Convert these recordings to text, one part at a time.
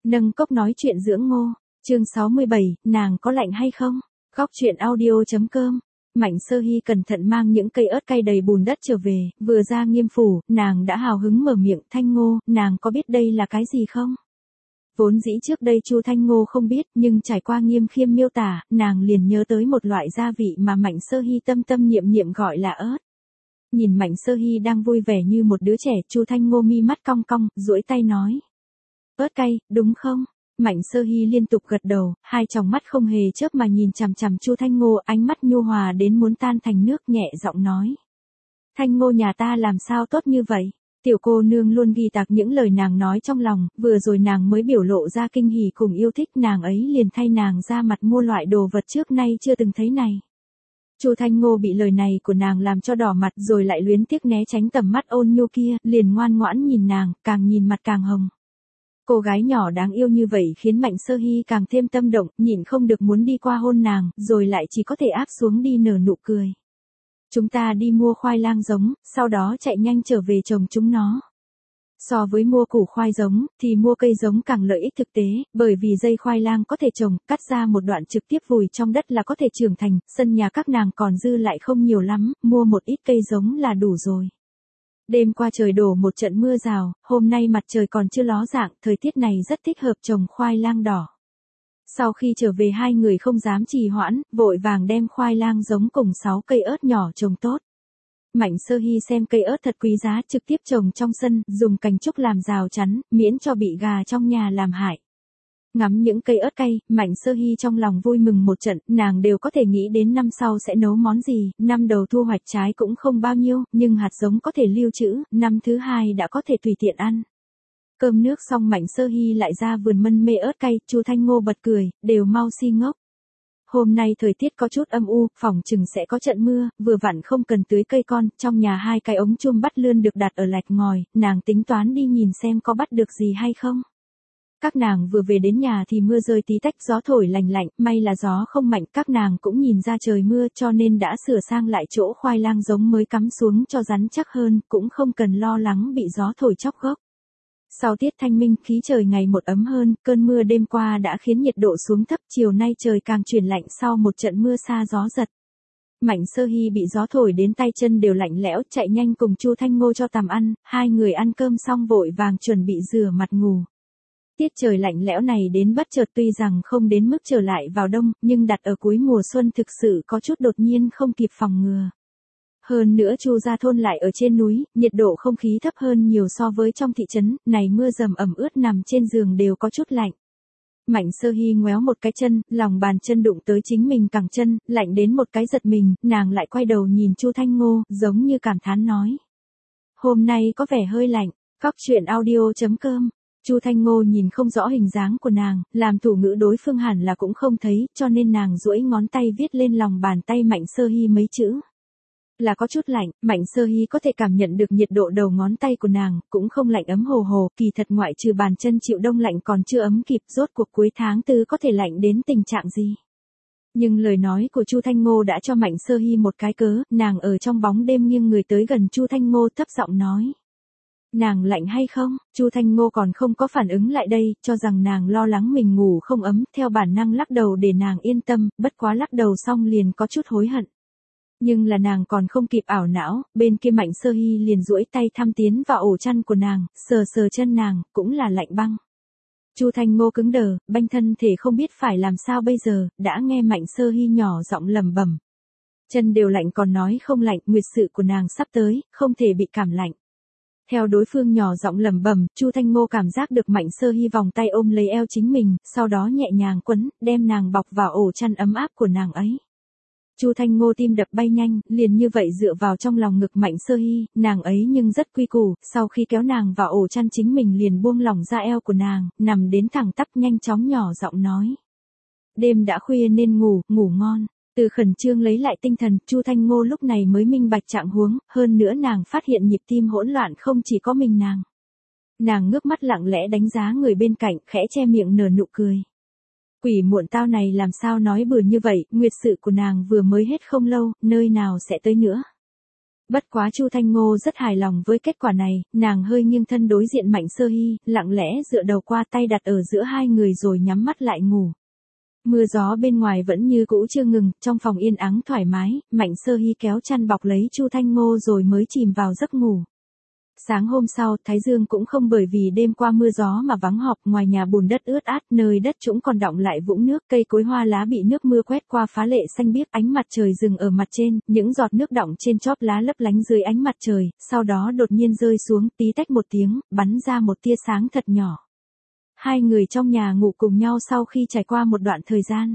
Nâng cốc nói chuyện dưỡng ngô, chương 67, nàng có lạnh hay không? Góc chuyện audio.com. Mạnh Sơ Hy cẩn thận mang những cây ớt cay đầy bùn đất trở về, vừa ra Nghiêm phủ, nàng đã hào hứng mở miệng, Thanh Ngô, nàng có biết đây là cái gì không? Vốn dĩ trước đây Chu Thanh Ngô không biết, nhưng trải qua Nghiêm Khiêm miêu tả, nàng liền nhớ tới một loại gia vị mà Mạnh Sơ Hy tâm tâm niệm niệm gọi là ớt. Nhìn Mạnh Sơ Hy đang vui vẻ như một đứa trẻ, Chu Thanh Ngô mi mắt cong cong, duỗi tay nói. Ớt cay, đúng không? Mạnh Sơ Hy liên tục gật đầu, hai tròng mắt không hề chớp mà nhìn chằm chằm Chu Thanh Ngô, ánh mắt nhu hòa đến muốn tan thành nước, nhẹ giọng nói. Thanh Ngô nhà ta làm sao tốt như vậy? Tiểu cô nương luôn ghi tạc những lời nàng nói trong lòng, vừa rồi nàng mới biểu lộ ra kinh hỉ cùng yêu thích, nàng ấy liền thay nàng ra mặt mua loại đồ vật trước nay chưa từng thấy này. Chu Thanh Ngô bị lời này của nàng làm cho đỏ mặt rồi lại luyến tiếc né tránh tầm mắt ôn nhu kia, liền ngoan ngoãn nhìn nàng, càng nhìn mặt càng hồng. Cô gái nhỏ đáng yêu như vậy khiến Mạnh Sơ Hy càng thêm tâm động, nhịn không được muốn đi qua hôn nàng, rồi lại chỉ có thể áp xuống đi nở nụ cười. Chúng ta đi mua khoai lang giống, sau đó chạy nhanh trở về trồng chúng nó. So với mua củ khoai giống, thì mua cây giống càng lợi ích thực tế, bởi vì dây khoai lang có thể trồng, cắt ra một đoạn trực tiếp vùi trong đất là có thể trưởng thành, sân nhà các nàng còn dư lại không nhiều lắm, mua một ít cây giống là đủ rồi. Đêm qua trời đổ một trận mưa rào, hôm nay mặt trời còn chưa ló dạng, thời tiết này rất thích hợp trồng khoai lang đỏ. Sau khi trở về hai người không dám trì hoãn, vội vàng đem khoai lang giống cùng 6 cây ớt nhỏ trồng tốt. Mạnh Sơ Hy xem cây ớt thật quý giá, trực tiếp trồng trong sân, dùng cành trúc làm rào chắn, miễn cho bị gà trong nhà làm hại. Ngắm những cây ớt cay, Mạnh Sơ Hy trong lòng vui mừng một trận, nàng đều có thể nghĩ đến năm sau sẽ nấu món gì, năm đầu thu hoạch trái cũng không bao nhiêu, nhưng hạt giống có thể lưu trữ, năm thứ hai đã có thể tùy tiện ăn. Cơm nước xong Mạnh Sơ Hy lại ra vườn mân mê ớt cay, Chu Thanh Ngô bật cười, đều mau si ngốc. Hôm nay thời tiết có chút âm u, phỏng chừng sẽ có trận mưa, vừa vặn không cần tưới cây con, trong nhà hai cái ống chum bắt lươn được đặt ở lạch ngòi, nàng tính toán đi nhìn xem có bắt được gì hay không. Các nàng vừa về đến nhà thì mưa rơi tí tách, gió thổi lành lạnh, may là gió không mạnh, các nàng cũng nhìn ra trời mưa cho nên đã sửa sang lại chỗ khoai lang giống mới cắm xuống cho rắn chắc hơn, cũng không cần lo lắng bị gió thổi chóc gốc. Sau tiết thanh minh, khí trời ngày một ấm hơn, cơn mưa đêm qua đã khiến nhiệt độ xuống thấp, chiều nay trời càng chuyển lạnh sau một trận mưa xa gió giật. Mạnh Sơ Hy bị gió thổi đến tay chân đều lạnh lẽo, chạy nhanh cùng Chu Thanh Ngô cho tằm ăn, hai người ăn cơm xong vội vàng chuẩn bị rửa mặt ngủ. Tiết trời lạnh lẽo này đến bất chợt, tuy rằng không đến mức trở lại vào đông, nhưng đặt ở cuối mùa xuân thực sự có chút đột nhiên không kịp phòng ngừa. Hơn nữa Chu gia thôn lại ở trên núi, nhiệt độ không khí thấp hơn nhiều so với trong thị trấn, này mưa dầm ẩm ướt nằm trên giường đều có chút lạnh. Mạnh Sơ Hy ngoéo một cái chân, lòng bàn chân đụng tới chính mình cẳng chân, lạnh đến một cái giật mình, nàng lại quay đầu nhìn Chu Thanh Ngô, giống như cảm thán nói. Hôm nay có vẻ hơi lạnh, góc chuyện audio.com. Chu Thanh Ngô nhìn không rõ hình dáng của nàng, làm thủ ngữ đối phương hẳn là cũng không thấy, cho nên nàng duỗi ngón tay viết lên lòng bàn tay Mạnh Sơ Hy mấy chữ. Là có chút lạnh, Mạnh Sơ Hy có thể cảm nhận được nhiệt độ đầu ngón tay của nàng, cũng không lạnh ấm hồ hồ, kỳ thật ngoại trừ bàn chân chịu đông lạnh còn chưa ấm kịp, rốt cuộc cuối tháng tư có thể lạnh đến tình trạng gì. Nhưng lời nói của Chu Thanh Ngô đã cho Mạnh Sơ Hy một cái cớ, nàng ở trong bóng đêm nghiêng người tới gần Chu Thanh Ngô thấp giọng nói. Nàng lạnh hay không? Chu Thanh Ngô còn không có phản ứng lại đây, cho rằng nàng lo lắng mình ngủ không ấm, theo bản năng lắc đầu để nàng yên tâm, bất quá lắc đầu xong liền có chút hối hận. Nhưng là nàng còn không kịp ảo não, bên kia Mạnh Sơ Hy liền duỗi tay thăm tiến vào ổ chăn của nàng, sờ sờ chân nàng, cũng là lạnh băng. Chu Thanh Ngô cứng đờ, banh thân thể không biết phải làm sao bây giờ, đã nghe Mạnh Sơ Hy nhỏ giọng lẩm bẩm. Chân đều lạnh còn nói không lạnh, nguyệt sự của nàng sắp tới, không thể bị cảm lạnh. Theo đối phương nhỏ giọng lẩm bẩm, Chu Thanh Ngô cảm giác được Mạnh Sơ Hy vòng tay ôm lấy eo chính mình, sau đó nhẹ nhàng quấn, đem nàng bọc vào ổ chăn ấm áp của nàng ấy. Chu Thanh Ngô tim đập bay nhanh, liền như vậy dựa vào trong lòng ngực Mạnh Sơ Hy, nàng ấy nhưng rất quy củ, sau khi kéo nàng vào ổ chăn chính mình liền buông lỏng ra eo của nàng, nằm đến thẳng tắp nhanh chóng nhỏ giọng nói. Đêm đã khuya nên ngủ ngon. Từ khẩn trương lấy lại tinh thần, Chu Thanh Ngô lúc này mới minh bạch trạng huống, hơn nữa nàng phát hiện nhịp tim hỗn loạn không chỉ có mình nàng. Nàng ngước mắt lặng lẽ đánh giá người bên cạnh, khẽ che miệng nở nụ cười. Quỷ muộn tao này làm sao nói bừa như vậy, nguyệt sự của nàng vừa mới hết không lâu, nơi nào sẽ tới nữa. Bất quá Chu Thanh Ngô rất hài lòng với kết quả này, nàng hơi nghiêng thân đối diện Mạnh Sơ Hy, lặng lẽ dựa đầu qua tay đặt ở giữa hai người rồi nhắm mắt lại ngủ. Mưa gió bên ngoài vẫn như cũ chưa ngừng, trong phòng yên ắng thoải mái, Mạnh Sơ Hy kéo chăn bọc lấy Chu Thanh Ngô rồi mới chìm vào giấc ngủ. Sáng hôm sau, Thái Dương cũng không bởi vì đêm qua mưa gió mà vắng họp, ngoài nhà bùn đất ướt át, nơi đất trũng còn đọng lại vũng nước, cây cối hoa lá bị nước mưa quét qua phá lệ xanh biếc, ánh mặt trời dừng ở mặt trên, những giọt nước đọng trên chóp lá lấp lánh dưới ánh mặt trời, sau đó đột nhiên rơi xuống, tí tách một tiếng, bắn ra một tia sáng thật nhỏ. Hai người trong nhà ngủ cùng nhau sau khi trải qua một đoạn thời gian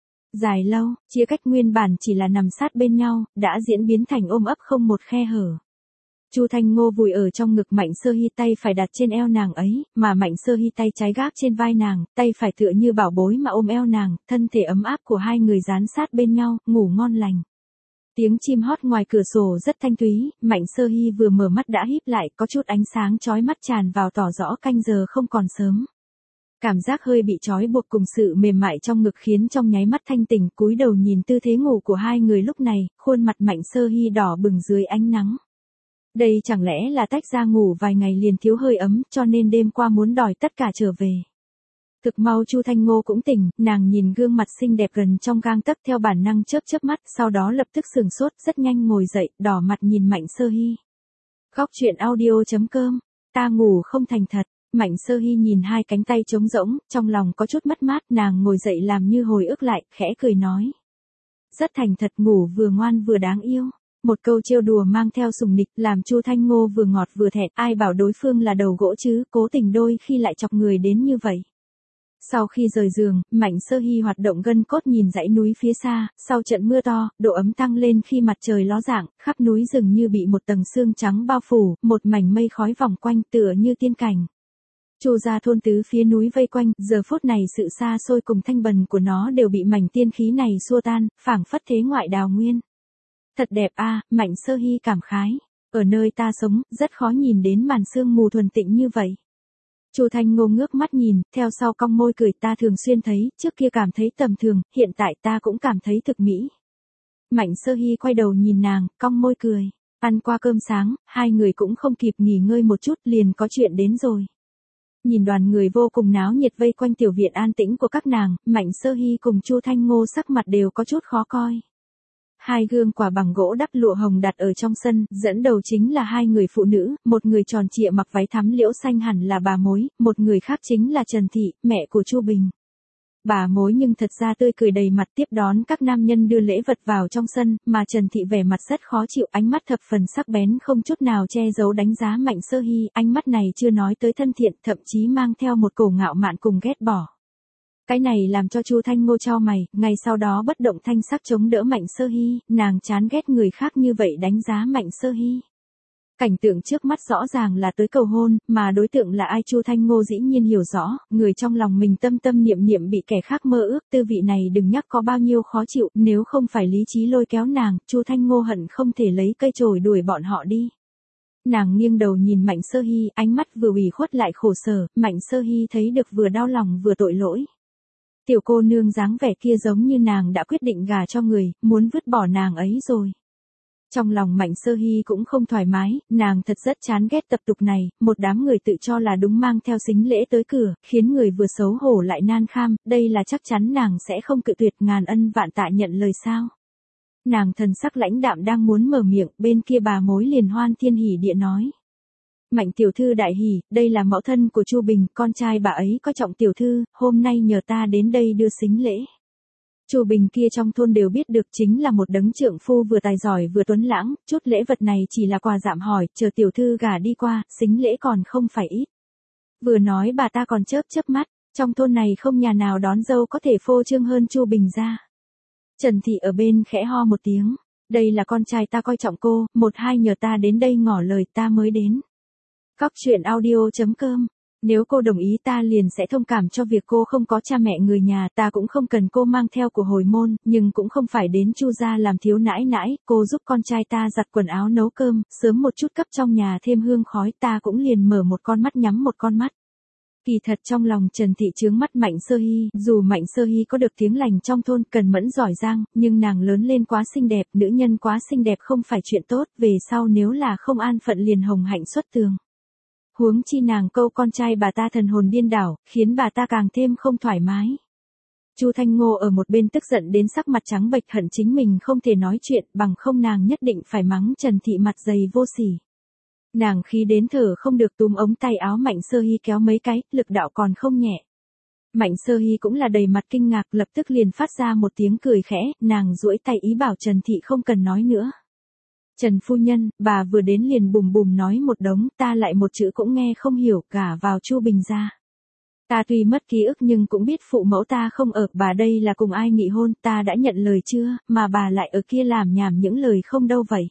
dài lâu, chia cách nguyên bản chỉ là nằm sát bên nhau, đã diễn biến thành ôm ấp không một khe hở. Chu Thanh Ngô vùi ở trong ngực Mạnh Sơ Hy, tay phải đặt trên eo nàng ấy, mà Mạnh Sơ Hy tay trái gác trên vai nàng, tay phải tựa như bảo bối mà ôm eo nàng, thân thể ấm áp của hai người dán sát bên nhau, ngủ ngon lành. Tiếng chim hót ngoài cửa sổ rất thanh thúy, Mạnh Sơ Hy vừa mở mắt đã híp lại, có chút ánh sáng chói mắt tràn vào tỏ rõ canh giờ không còn sớm. Cảm giác hơi bị trói buộc cùng sự mềm mại trong ngực khiến trong nháy mắt thanh tỉnh, cúi đầu nhìn tư thế ngủ của hai người lúc này, khuôn mặt Mạnh Sơ Hy đỏ bừng dưới ánh nắng. Đây chẳng lẽ là tách ra ngủ vài ngày liền thiếu hơi ấm, cho nên đêm qua muốn đòi tất cả trở về. Thực mau Chu Thanh Ngô cũng tỉnh, nàng nhìn gương mặt xinh đẹp gần trong gang tấc theo bản năng chớp chớp mắt, sau đó lập tức sừng sốt, rất nhanh ngồi dậy, đỏ mặt nhìn Mạnh Sơ Hy. Góc truyện audio.com, ta ngủ không thành thật. Mạnh Sơ Hy nhìn hai cánh tay trống rỗng, trong lòng có chút mất mát, nàng ngồi dậy làm như hồi ức lại, khẽ cười nói. Rất thành thật, ngủ vừa ngoan vừa đáng yêu. Một câu trêu đùa mang theo sùng nịch, làm Chu Thanh Ngô vừa ngọt vừa thẹn, ai bảo đối phương là đầu gỗ chứ, cố tình đôi khi lại chọc người đến như vậy. Sau khi rời giường, Mạnh Sơ Hy hoạt động gân cốt nhìn dãy núi phía xa, sau trận mưa to, độ ấm tăng lên khi mặt trời ló dạng, khắp núi rừng như bị một tầng sương trắng bao phủ, một mảnh mây khói vòng quanh tựa như tiên cảnh. Chu gia thôn tứ phía núi vây quanh, giờ phút này sự xa xôi cùng thanh bần của nó đều bị mảnh tiên khí này xua tan, phảng phất thế ngoại đào nguyên. Thật đẹp a, Mạnh Sơ Hy cảm khái. Ở nơi ta sống, rất khó nhìn đến màn sương mù thuần tịnh như vậy. Chu Thanh Ngô ngước mắt nhìn, theo sau cong môi cười, ta thường xuyên thấy, trước kia cảm thấy tầm thường, hiện tại ta cũng cảm thấy thực mỹ. Mạnh Sơ Hy quay đầu nhìn nàng, cong môi cười. Ăn qua cơm sáng, hai người cũng không kịp nghỉ ngơi một chút liền có chuyện đến rồi. Nhìn đoàn người vô cùng náo nhiệt vây quanh tiểu viện an tĩnh của các nàng, Mạnh Sơ Hy cùng Chu Thanh Ngô sắc mặt đều có chút khó coi. Hai gương quả bằng gỗ đắp lụa hồng đặt ở trong sân, dẫn đầu chính là hai người phụ nữ, một người tròn trịa mặc váy thắm liễu xanh hẳn là bà mối, một người khác chính là Trần Thị, mẹ của Chu Bình. Bà mối nhưng thật ra tươi cười đầy mặt tiếp đón các nam nhân đưa lễ vật vào trong sân, mà Trần Thị vẻ mặt rất khó chịu, ánh mắt thập phần sắc bén không chút nào che giấu đánh giá Mạnh Sơ Hy, ánh mắt này chưa nói tới thân thiện, thậm chí mang theo một cổ ngạo mạn cùng ghét bỏ. Cái này làm cho Chu Thanh Ngô chau mày, ngay sau đó bất động thanh sắc chống đỡ Mạnh Sơ Hy, nàng chán ghét người khác như vậy đánh giá Mạnh Sơ Hy. Cảnh tượng trước mắt rõ ràng là tới cầu hôn, mà đối tượng là ai Chu Thanh Ngô dĩ nhiên hiểu rõ, người trong lòng mình tâm tâm niệm niệm bị kẻ khác mơ ước, tư vị này đừng nhắc có bao nhiêu khó chịu, nếu không phải lý trí lôi kéo nàng, Chu Thanh Ngô hận không thể lấy cây chổi đuổi bọn họ đi. Nàng nghiêng đầu nhìn Mạnh Sơ Hy, ánh mắt vừa ủy khuất lại khổ sở, Mạnh Sơ Hy thấy được vừa đau lòng vừa tội lỗi. Tiểu cô nương dáng vẻ kia giống như nàng đã quyết định gả cho người, muốn vứt bỏ nàng ấy rồi. Trong lòng Mạnh Sơ Hy cũng không thoải mái, nàng thật rất chán ghét tập tục này, một đám người tự cho là đúng mang theo sính lễ tới cửa, khiến người vừa xấu hổ lại nan kham, đây là chắc chắn nàng sẽ không cự tuyệt, ngàn ân vạn tạ nhận lời sao. Nàng thần sắc lãnh đạm đang muốn mở miệng, bên kia bà mối liền hoan thiên hỉ địa nói. Mạnh tiểu thư đại hỉ, đây là mẫu thân của Chu Bình, con trai bà ấy coi trọng tiểu thư, hôm nay nhờ ta đến đây đưa sính lễ. Chu Bình kia trong thôn đều biết được chính là một đấng trượng phu vừa tài giỏi vừa tuấn lãng, chút lễ vật này chỉ là quà dạm hỏi, chờ tiểu thư gả đi qua, sính lễ còn không phải ít. Vừa nói bà ta còn chớp chớp mắt, trong thôn này không nhà nào đón dâu có thể phô trương hơn Chu Bình ra. Trần Thị ở bên khẽ ho một tiếng, đây là con trai ta coi trọng cô, một hai nhờ ta đến đây ngỏ lời ta mới đến. Góc truyện audio.com, nếu cô đồng ý ta liền sẽ thông cảm cho việc cô không có cha mẹ người nhà, ta cũng không cần cô mang theo của hồi môn, nhưng cũng không phải đến Chu gia làm thiếu nãi nãi, cô giúp con trai ta giặt quần áo nấu cơm, sớm một chút cấp trong nhà thêm hương khói, ta cũng liền mở một con mắt nhắm một con mắt. Kỳ thật trong lòng Trần Thị chướng mắt Mạnh Sơ Hy, dù Mạnh Sơ Hy có được tiếng lành trong thôn, cần mẫn giỏi giang, nhưng nàng lớn lên quá xinh đẹp, nữ nhân quá xinh đẹp không phải chuyện tốt, về sau nếu là không an phận liền hồng hạnh xuất tường. Huống chi nàng câu con trai bà ta thần hồn điên đảo, khiến bà ta càng thêm không thoải mái. Chu Thanh Ngô ở một bên tức giận đến sắc mặt trắng bệch, hận chính mình không thể nói chuyện, bằng không nàng nhất định phải mắng Trần Thị mặt dày vô sỉ. Nàng khí đến thở không được, túm ống tay áo Mạnh Sơ Hy kéo mấy cái, lực đạo còn không nhẹ. Mạnh Sơ Hy cũng là đầy mặt kinh ngạc, lập tức liền phát ra một tiếng cười khẽ, nàng duỗi tay ý bảo Trần Thị không cần nói nữa. Trần phu nhân, bà vừa đến liền bùm bùm nói một đống, ta lại một chữ cũng nghe không hiểu, gả vào Chu Bình gia. Ta tuy mất ký ức nhưng cũng biết phụ mẫu ta không ở, bà đây là cùng ai nghị hôn, ta đã nhận lời chưa, mà bà lại ở kia làm nhảm những lời không đâu vậy.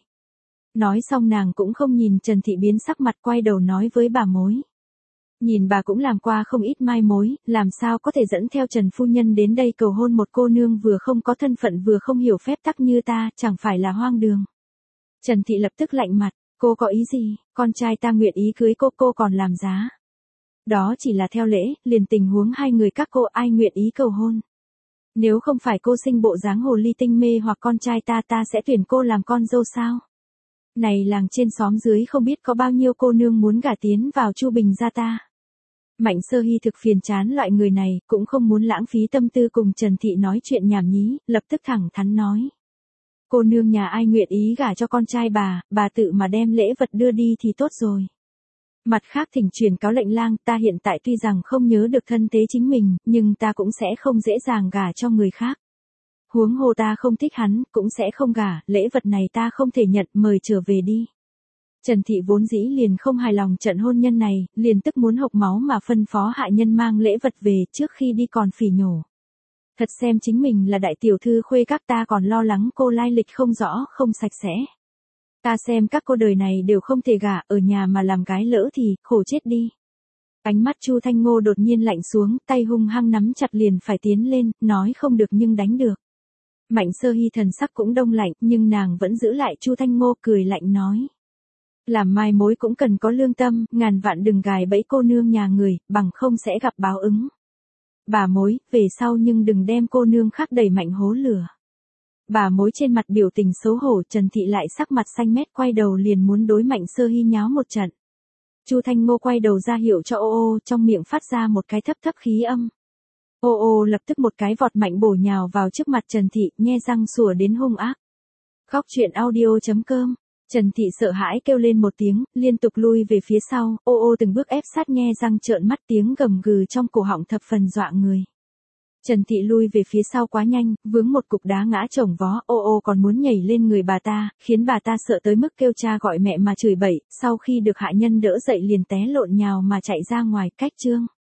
Nói xong nàng cũng không nhìn Trần Thị biến sắc mặt, quay đầu nói với bà mối. Nhìn bà cũng làm qua không ít mai mối, làm sao có thể dẫn theo Trần phu nhân đến đây cầu hôn một cô nương vừa không có thân phận vừa không hiểu phép tắc như ta, chẳng phải là hoang đường. Trần Thị lập tức lạnh mặt, cô có ý gì, con trai ta nguyện ý cưới cô còn làm giá. Đó chỉ là theo lễ, liền tình huống hai người các cô ai nguyện ý cầu hôn. Nếu không phải cô sinh bộ dáng hồ ly tinh mê hoặc con trai ta sẽ tuyển cô làm con dâu sao? Này làng trên xóm dưới không biết có bao nhiêu cô nương muốn gả tiến vào Chu Bình gia ta. Mạnh Sơ Hy thực phiền chán loại người này, cũng không muốn lãng phí tâm tư cùng Trần Thị nói chuyện nhảm nhí, lập tức thẳng thắn nói. Cô nương nhà ai nguyện ý gả cho con trai bà tự mà đem lễ vật đưa đi thì tốt rồi. Mặt khác thỉnh truyền cáo lệnh lang, ta hiện tại tuy rằng không nhớ được thân thế chính mình, nhưng ta cũng sẽ không dễ dàng gả cho người khác. Huống hồ ta không thích hắn, cũng sẽ không gả, lễ vật này ta không thể nhận, mời trở về đi. Trần Thị vốn dĩ liền không hài lòng trận hôn nhân này, liền tức muốn hộc máu mà phân phó hạ nhân mang lễ vật về, trước khi đi còn phỉ nhổ. Thật xem chính mình là đại tiểu thư khuê các, ta còn lo lắng cô lai lịch không rõ, không sạch sẽ. Ta xem các cô đời này đều không thể gả, ở nhà mà làm gái lỡ thì, khổ chết đi. Ánh mắt Chu Thanh Ngô đột nhiên lạnh xuống, tay hung hăng nắm chặt liền phải tiến lên, nói không được nhưng đánh được. Mạnh Sơ Hy thần sắc cũng đông lạnh, nhưng nàng vẫn giữ lại Chu Thanh Ngô, cười lạnh nói. Làm mai mối cũng cần có lương tâm, ngàn vạn đừng gài bẫy cô nương nhà người, bằng không sẽ gặp báo ứng. Bà mối, về sau nhưng đừng đem cô nương khác đẩy mạnh hố lửa. Bà mối trên mặt biểu tình xấu hổ, Trần Thị lại sắc mặt xanh mét quay đầu liền muốn đối Mạnh Sơ Hy nháo một trận. Chu Thanh Ngô quay đầu ra hiệu cho ô, trong miệng phát ra một cái thấp thấp khí âm. Ô lập tức một cái vọt mạnh bổ nhào vào trước mặt Trần Thị, nhe răng sủa đến hung ác. Khóc chuyện audio.com. Trần Thị sợ hãi kêu lên một tiếng, liên tục lui về phía sau, ô từng bước ép sát, nhe răng trợn mắt, tiếng gầm gừ trong cổ họng thập phần dọa người. Trần Thị lui về phía sau quá nhanh, vướng một cục đá ngã chồng vó, ô còn muốn nhảy lên người bà ta, khiến bà ta sợ tới mức kêu cha gọi mẹ mà chửi bậy, sau khi được hạ nhân đỡ dậy liền té lộn nhào mà chạy ra ngoài, cách chương.